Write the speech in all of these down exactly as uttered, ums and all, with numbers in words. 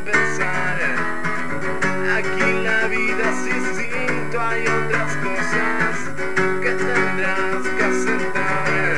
empezar. Aquí la vida es distinto, hay otras cosas que tendrás que aceptar.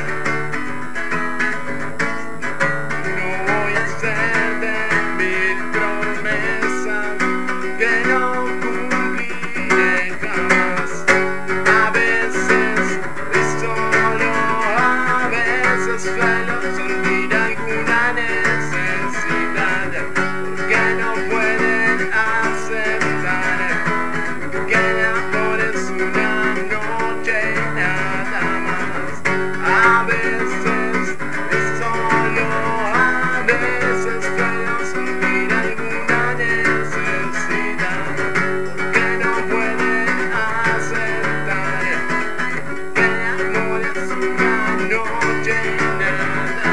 No voy a hacerte mil promesas que no cumpliré jamás. A veces y solo a veces suelo sentir alguna necesidad que no pueden aceptar, que el amor es una noche y nada más. A veces y solo a veces suelo sentir alguna necesidad que no pueden aceptar, que el amor es una noche y nada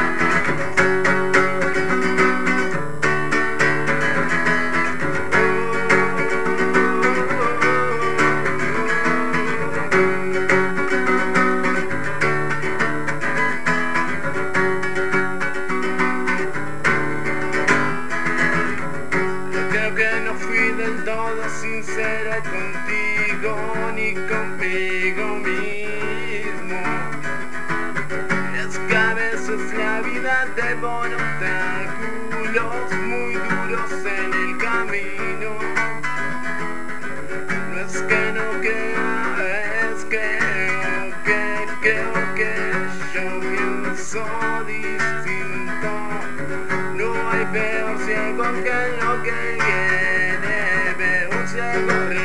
Creo que no fui del todo sincero contigo ni conmigo mismo. Es que a veces la vida te pone obstáculos muy duros en el camino. No es que no crea, es que creo que creo que yo pienso distinto. No hay peor ciego que lo que viene, veo un ciego